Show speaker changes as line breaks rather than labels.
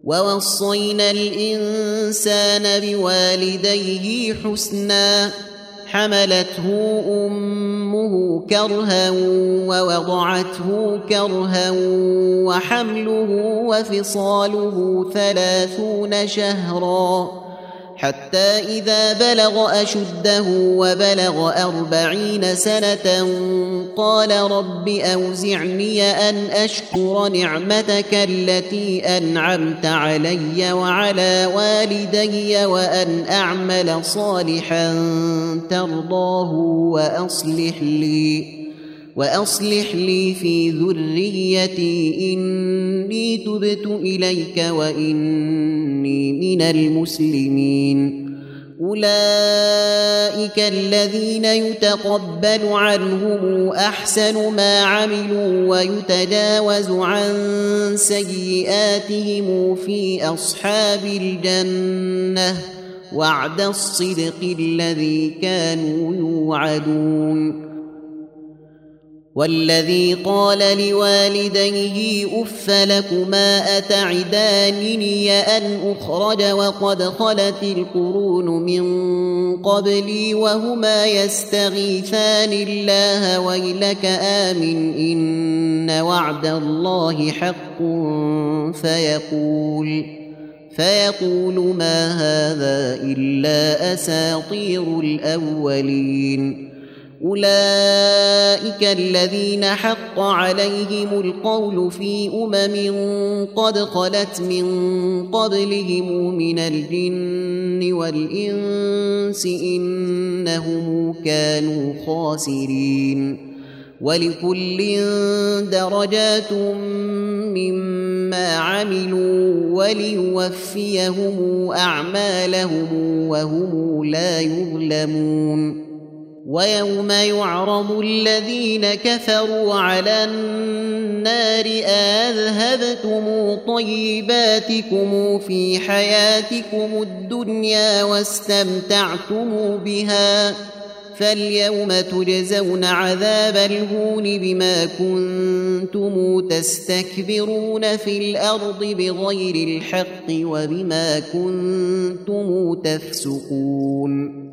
ووصينا الإنسان بوالديه حسنا حملته أمه كرها ووضعته كرها وحمله وفصاله 30 شهرا حتى إذا بلغ أشده وبلغ 40 سنة قال رب أوزعني أن أشكر نعمتك التي أنعمت علي وعلى والدي وأن أعمل صالحا ترضاه وأصلح لي في ذريتي إني تبت إليك وإني من المسلمين أولئك الذين يتقبل عنهم أحسن ما عملوا ويتجاوز عن سيئاتهم في أصحاب الجنة وعد الصدق الذي كانوا يوعدون والذي قال لوالديه أف لكما أتعدانني أن أخرج وقد خلت القرون من قبلي وهما يستغيثان الله ويلك آمن إن وعد الله حق فيقول ما هذا إلا أساطير الأولين أولئك الذين حق عليهم القول في قد خلت من قبلهم من الجن والإنس إنهم كانوا خاسرين ولكل درجات مما عملوا وليوفيهم أعمالهم وهم لا يظلمون ويوم يعرض الذين كفروا على النار أذهبتم طيباتكم في حياتكم الدنيا واستمتعتم بها فاليوم تجزون عذاب الهون بما كنتم تستكبرون في الأرض بغير الحق وبما كنتم تفسقون